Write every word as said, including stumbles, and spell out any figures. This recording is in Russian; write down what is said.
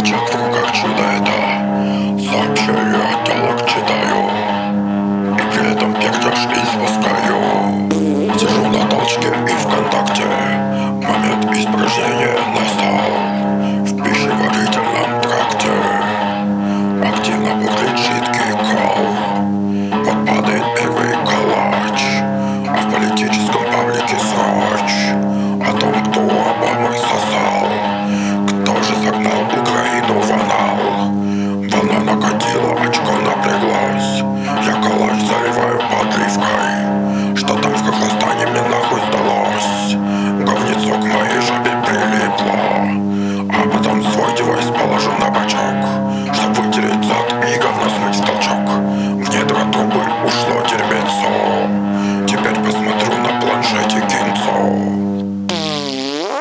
Чек в руках чудо это. Сообщаю, телок читаю, и при этом пердеж испускаю. Сижу на толчке и ВКонтакте. Момент испражнения настал. В пищеварительном тракте активно бурлит жидкий кал. Вот падает первый калач, а в политическом паблике срач о том, кто Обаму сосал, кто же загнал Украину в анал. Волна накатила, очко напряглась. Я калач заливаю подливкой. Что там в Казахстане мне нахуй сдалось? Говнецо к моей жопе